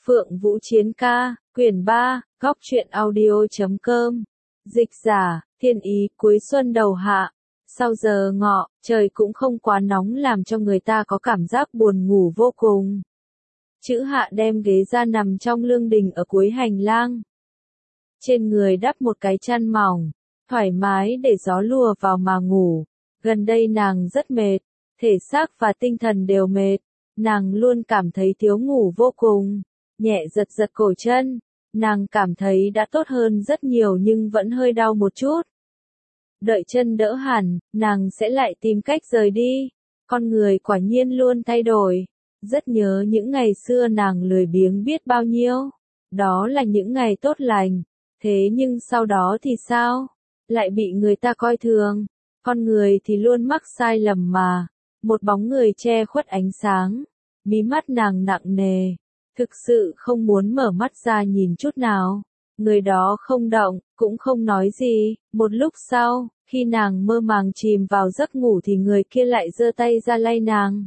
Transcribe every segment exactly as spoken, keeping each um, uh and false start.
Phượng Vũ Chiến Ca, quyển ba, góc truyện audio.com. Dịch giả, Thiên Ý, cuối xuân đầu hạ. Sau giờ ngọ, trời cũng không quá nóng làm cho người ta có cảm giác buồn ngủ vô cùng. Chữ Hạ đem ghế ra nằm trong lương đình ở cuối hành lang. Trên người đắp một cái chăn mỏng, thoải mái để gió lùa vào mà ngủ. Gần đây nàng rất mệt, thể xác và tinh thần đều mệt. Nàng luôn cảm thấy thiếu ngủ vô cùng. Nhẹ giật giật cổ chân, nàng cảm thấy đã tốt hơn rất nhiều nhưng vẫn hơi đau một chút. Đợi chân đỡ hẳn, nàng sẽ lại tìm cách rời đi. Con người quả nhiên luôn thay đổi. Rất nhớ những ngày xưa nàng lười biếng biết bao nhiêu. Đó là những ngày tốt lành. Thế nhưng sau đó thì sao? Lại bị người ta coi thường. Con người thì luôn mắc sai lầm mà. Một bóng người che khuất ánh sáng. Mí mắt nàng nặng nề. Thực sự không muốn mở mắt ra nhìn chút nào. Người đó không động, cũng không nói gì. Một lúc sau, khi nàng mơ màng chìm vào giấc ngủ thì người kia lại giơ tay ra lay nàng.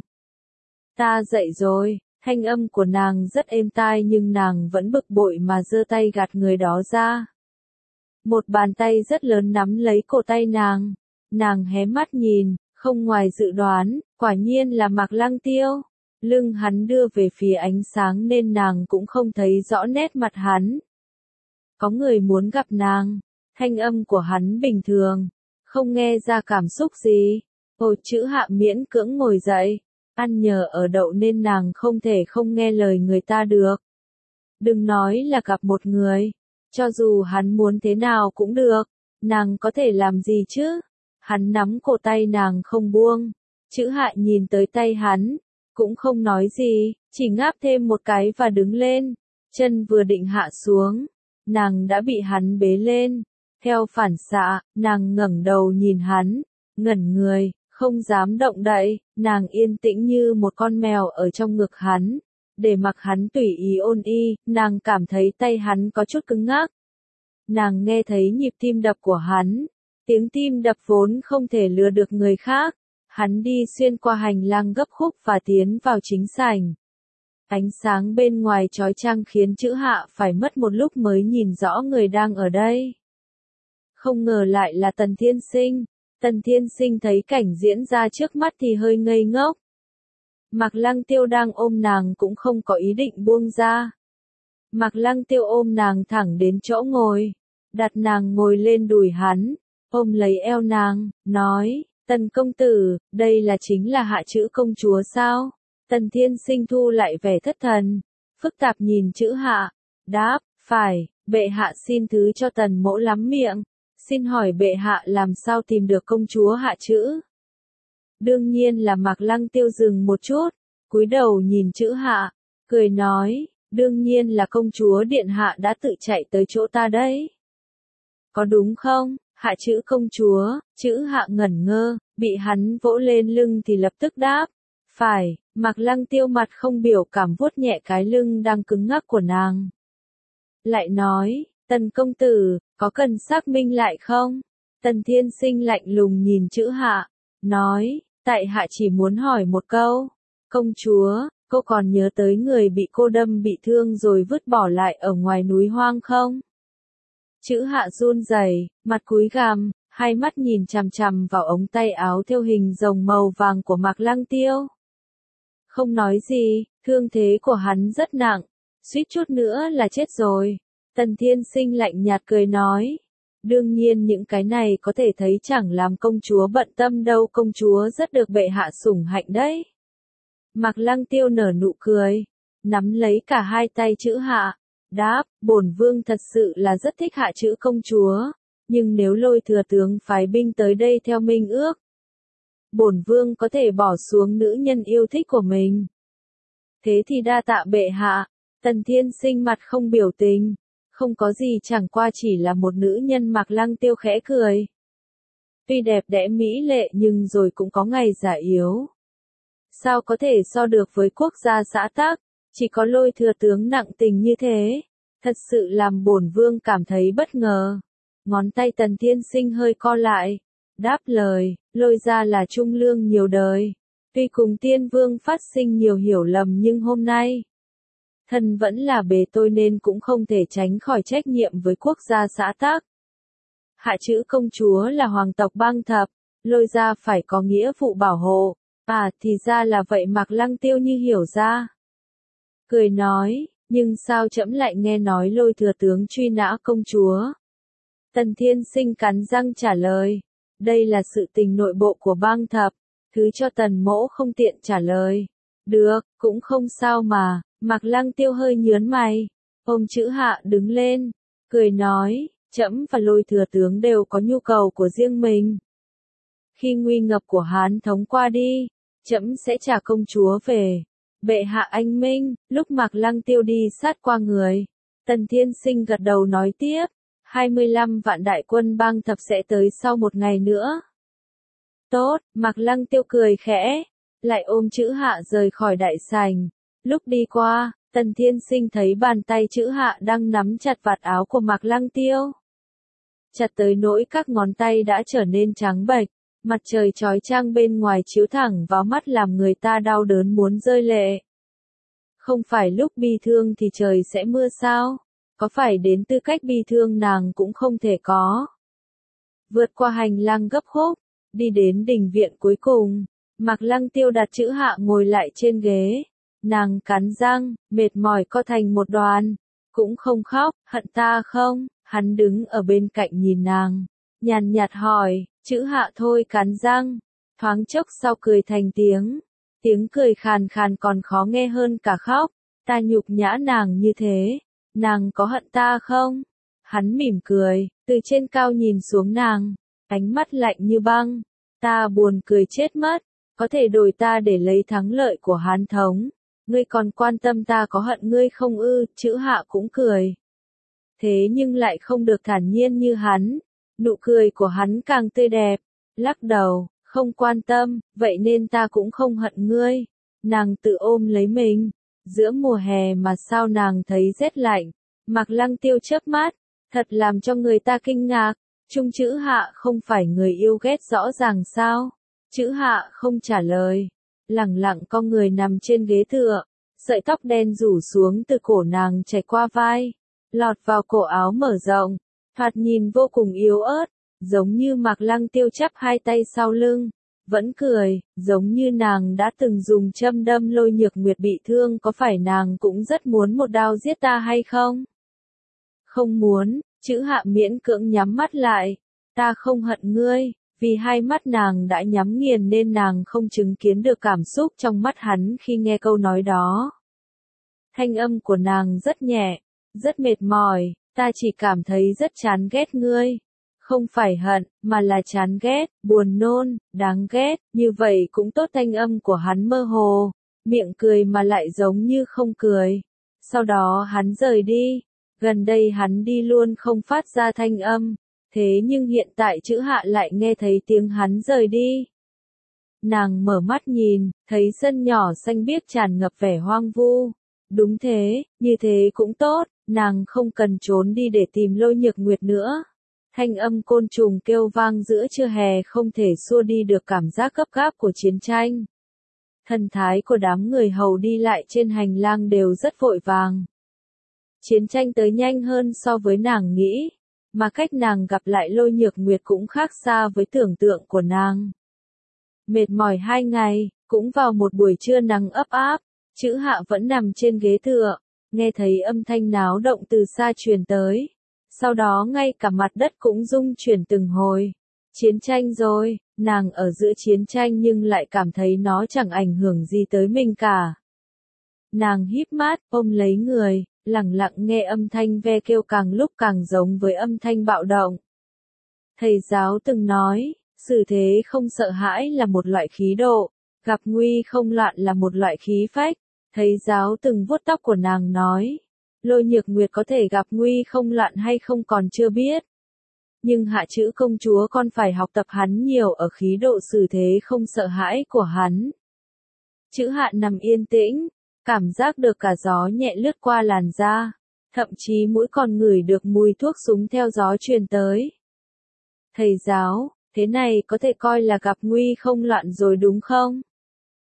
Ta dậy rồi, thanh âm của nàng rất êm tai nhưng nàng vẫn bực bội mà giơ tay gạt người đó ra. Một bàn tay rất lớn nắm lấy cổ tay nàng. Nàng hé mắt nhìn, không ngoài dự đoán, quả nhiên là Mạc Lăng Tiêu. Lưng hắn đưa về phía ánh sáng nên nàng cũng không thấy rõ nét mặt hắn. Có người muốn gặp nàng, thanh âm của hắn bình thường, không nghe ra cảm xúc gì. Hồ Chữ Hạ miễn cưỡng ngồi dậy, ăn nhờ ở đậu nên nàng không thể không nghe lời người ta được. Đừng nói là gặp một người, cho dù hắn muốn thế nào cũng được, nàng có thể làm gì chứ? Hắn nắm cổ tay nàng không buông, Chữ Hạ nhìn tới tay hắn. Cũng không nói gì, chỉ ngáp thêm một cái và đứng lên. Chân vừa định hạ xuống, nàng đã bị hắn bế lên. Theo phản xạ, nàng ngẩng đầu nhìn hắn, ngẩn người, không dám động đậy. Nàng yên tĩnh như một con mèo ở trong ngực hắn, để mặc hắn tùy ý ôn y. Nàng cảm thấy tay hắn có chút cứng ngắc. Nàng nghe thấy nhịp tim đập của hắn, tiếng tim đập vốn không thể lừa được người khác. Hắn đi xuyên qua hành lang gấp khúc và tiến vào chính sảnh. Ánh sáng bên ngoài chói chang khiến Chữ Hạ phải mất một lúc mới nhìn rõ người đang ở đây. Không ngờ lại là Tần Thiên Sinh. Tần Thiên Sinh thấy cảnh diễn ra trước mắt thì hơi ngây ngốc. Mạc Lăng Tiêu đang ôm nàng cũng không có ý định buông ra. Mạc Lăng Tiêu ôm nàng thẳng đến chỗ ngồi, đặt nàng ngồi lên đùi hắn, ôm lấy eo nàng, nói: Tần công tử, đây là chính là Hạ Chữ công chúa sao? Tần Thiên Sinh thu lại vẻ thất thần, phức tạp nhìn Chữ Hạ, đáp: phải, bệ hạ xin thứ cho Tần mỗ lắm miệng, xin hỏi bệ hạ làm sao tìm được công chúa Hạ Chữ? Đương nhiên là Mạc Lăng Tiêu dừng một chút, cúi đầu nhìn Chữ Hạ, cười nói: đương nhiên là công chúa điện hạ đã tự chạy tới chỗ ta đấy. Có đúng không? Hạ Chữ công chúa. Chữ Hạ ngẩn ngơ, bị hắn vỗ lên lưng thì lập tức đáp: phải. Mạc Lăng Tiêu mặt không biểu cảm vuốt nhẹ cái lưng đang cứng ngắc của nàng. Lại nói: Tần công tử, có cần xác minh lại không? Tần Thiên Sinh lạnh lùng nhìn Chữ Hạ, nói: tại hạ chỉ muốn hỏi một câu. Công chúa, cô còn nhớ tới người bị cô đâm bị thương rồi vứt bỏ lại ở ngoài núi hoang không? Chữ Hạ run rẩy, mặt cúi gằm, hai mắt nhìn chằm chằm vào ống tay áo thêu hình rồng màu vàng của Mạc Lăng Tiêu. Không nói gì, thương thế của hắn rất nặng, suýt chút nữa là chết rồi. Tần Thiên Sinh lạnh nhạt cười nói: đương nhiên những cái này có thể thấy chẳng làm công chúa bận tâm đâu, công chúa rất được bệ hạ sủng hạnh đấy. Mạc Lăng Tiêu nở nụ cười, nắm lấy cả hai tay Chữ Hạ, đáp: bổn vương thật sự là rất thích Hạ Chữ công chúa, nhưng nếu Lôi thừa tướng phái binh tới đây theo minh ước, bổn vương có thể bỏ xuống nữ nhân yêu thích của mình. Thế thì đa tạ bệ hạ. Tần Thiên Sinh mặt không biểu tình, không có gì, chẳng qua chỉ là một nữ nhân. Mạc Lăng Tiêu khẽ cười. Tuy đẹp đẽ mỹ lệ nhưng rồi cũng có ngày già yếu. Sao có thể so được với quốc gia xã tắc, chỉ có Lôi thừa tướng nặng tình như thế, thật sự làm bổn vương cảm thấy bất ngờ. Ngón tay Tần Thiên Sinh hơi co lại, đáp lời: Lôi gia là trung lương nhiều đời, tuy cùng tiên vương phát sinh nhiều hiểu lầm nhưng hôm nay, thân vẫn là bề tôi nên cũng không thể tránh khỏi trách nhiệm với quốc gia xã tắc. Hạ chữ công chúa là hoàng tộc Bang Thập, Lôi gia phải có nghĩa vụ bảo hộ. À thì ra là vậy. Mạc Lăng Tiêu như hiểu ra. Cười nói, nhưng sao trẫm lại nghe nói Lôi thừa tướng truy nã công chúa? Tần Thiên Sinh cắn răng trả lời, đây là sự tình nội bộ của Bang Thập, thứ cho Tần mỗ không tiện trả lời. Được, cũng không sao mà. Mạc Lăng Tiêu hơi nhớn mày, ôm chữ Hạ đứng lên, cười nói, trẫm và Lôi thừa tướng đều có nhu cầu của riêng mình. Khi nguy ngập của Hán thống qua đi, trẫm sẽ trả công chúa về. Bệ hạ anh minh. Lúc Mạc Lăng Tiêu đi sát qua người, Tần Thiên Sinh gật đầu nói tiếp, hai mươi lăm vạn đại quân Bang Thập sẽ tới sau một ngày nữa. Tốt. Mạc Lăng Tiêu cười khẽ, lại ôm chữ Hạ rời khỏi đại sảnh. Lúc đi qua, Tần Thiên Sinh thấy bàn tay chữ Hạ đang nắm chặt vạt áo của Mạc Lăng Tiêu. Chặt tới nỗi các ngón tay đã trở nên trắng bệch, mặt trời chói chang bên ngoài chiếu thẳng vào mắt làm người ta đau đớn muốn rơi lệ. Không phải lúc bi thương thì trời sẽ mưa sao? Có phải đến tư cách bi thương nàng cũng không thể có. Vượt qua hành lang gấp khúc, đi đến đình viện cuối cùng, Mạc Lăng Tiêu đặt chữ Hạ ngồi lại trên ghế. Nàng cắn răng, mệt mỏi co thành một đoàn, cũng không khóc. Hận ta không? Hắn đứng ở bên cạnh nhìn nàng, nhàn nhạt hỏi. Chữ Hạ thôi cắn răng, thoáng chốc sau cười thành tiếng. Tiếng cười khàn khàn còn khó nghe hơn cả khóc. Ta nhục nhã nàng như thế, nàng có hận ta không? Hắn mỉm cười, từ trên cao nhìn xuống nàng, ánh mắt lạnh như băng. Ta buồn cười chết mất, có thể đổi ta để lấy thắng lợi của Hán thống. Ngươi còn quan tâm ta có hận ngươi không ư? Chữ Hạ cũng cười. Thế nhưng lại không được thản nhiên như hắn. Nụ cười của hắn càng tươi đẹp. Lắc đầu, không quan tâm, vậy nên ta cũng không hận ngươi. Nàng tự ôm lấy mình. Giữa mùa hè mà sao nàng thấy rét lạnh. Mạc Lăng Tiêu chớp mắt, thật làm cho người ta kinh ngạc. Trung chữ Hạ không phải người yêu ghét rõ ràng sao? Chữ Hạ không trả lời, lẳng lặng cong người nằm trên ghế tựa, sợi tóc đen rủ xuống từ cổ nàng chảy qua vai, lọt vào cổ áo mở rộng, thoạt nhìn vô cùng yếu ớt, giống như Mạc Lăng Tiêu chắp hai tay sau lưng, vẫn cười, giống như nàng đã từng dùng châm đâm Lôi Nhược Nguyệt bị thương. Có phải nàng cũng rất muốn một đao giết ta hay không? Không muốn. Chữ Hạ miễn cưỡng nhắm mắt lại. Ta không hận ngươi. Vì hai mắt nàng đã nhắm nghiền nên nàng không chứng kiến được cảm xúc trong mắt hắn khi nghe câu nói đó. Thanh âm của nàng rất nhẹ, rất mệt mỏi. Ta chỉ cảm thấy rất chán ghét ngươi. Không phải hận, mà là chán ghét, buồn nôn, đáng ghét. Như vậy cũng tốt. Thanh âm của hắn mơ hồ, miệng cười mà lại giống như không cười. Sau đó hắn rời đi. Gần đây hắn đi luôn không phát ra thanh âm. Thế nhưng hiện tại chữ Hạ lại nghe thấy tiếng hắn rời đi. Nàng mở mắt nhìn, thấy sân nhỏ xanh biếc tràn ngập vẻ hoang vu. Đúng thế, như thế cũng tốt, nàng không cần trốn đi để tìm Lôi Nhược Nguyệt nữa. Thanh âm côn trùng kêu vang giữa trưa hè không thể xua đi được cảm giác gấp gáp của chiến tranh. Thần thái của đám người hầu đi lại trên hành lang đều rất vội vàng. Chiến tranh tới nhanh hơn so với nàng nghĩ, mà cách nàng gặp lại Lôi Nhược Nguyệt cũng khác xa với tưởng tượng của nàng. Mệt mỏi hai ngày, cũng vào một buổi trưa nắng ấp áp, chữ Hạ vẫn nằm trên ghế tựa, nghe thấy âm thanh náo động từ xa truyền tới. Sau đó ngay cả mặt đất cũng rung chuyển từng hồi. Chiến tranh rồi, nàng ở giữa chiến tranh nhưng lại cảm thấy nó chẳng ảnh hưởng gì tới mình cả. Nàng híp mắt, ôm lấy người, lặng lặng nghe âm thanh ve kêu càng lúc càng giống với âm thanh bạo động. Thầy giáo từng nói, xử thế không sợ hãi là một loại khí độ, gặp nguy không loạn là một loại khí phách. Thầy giáo từng vuốt tóc của nàng nói, Lôi Nhược Nguyệt có thể gặp nguy không loạn hay không còn chưa biết. Nhưng Hạ chữ công chúa con phải học tập hắn nhiều ở khí độ xử thế không sợ hãi của hắn. Chữ Hạ nằm yên tĩnh, cảm giác được cả gió nhẹ lướt qua làn da, thậm chí mũi còn ngửi được mùi thuốc súng theo gió truyền tới. Thầy giáo, thế này có thể coi là gặp nguy không loạn rồi đúng không?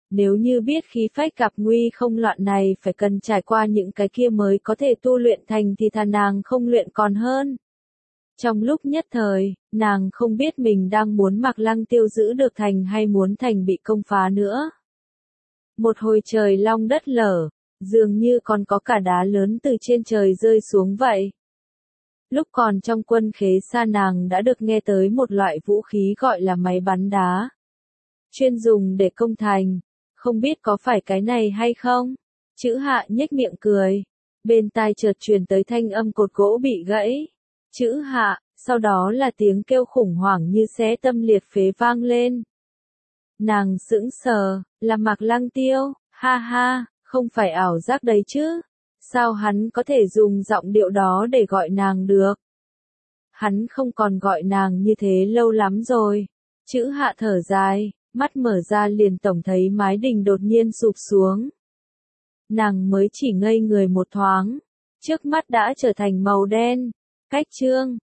Nếu như biết khí phách gặp nguy không loạn này phải cần trải qua những cái kia mới có thể tu luyện thành thì thà nàng không luyện còn hơn. Trong lúc nhất thời, nàng không biết mình đang muốn Mạc Lăng Tiêu giữ được thành hay muốn thành bị công phá nữa. Một hồi trời long đất lở, dường như còn có cả đá lớn từ trên trời rơi xuống vậy. Lúc còn trong quân khế xa nàng đã được nghe tới một loại vũ khí gọi là máy bắn đá. Chuyên dùng để công thành, không biết có phải cái này hay không? Chữ Hạ nhếch miệng cười, bên tai chợt truyền tới thanh âm cột gỗ bị gãy. Chữ Hạ, sau đó là tiếng kêu khủng hoảng như xé tâm liệt phế vang lên. Nàng sững sờ, là Mạc Lăng Tiêu, ha ha, không phải ảo giác đấy chứ. Sao hắn có thể dùng giọng điệu đó để gọi nàng được? Hắn không còn gọi nàng như thế lâu lắm rồi. Chữ Hạ thở dài, mắt mở ra liền tổng thấy mái đình đột nhiên sụp xuống. Nàng mới chỉ ngây người một thoáng, trước mắt đã trở thành màu đen. Cách chương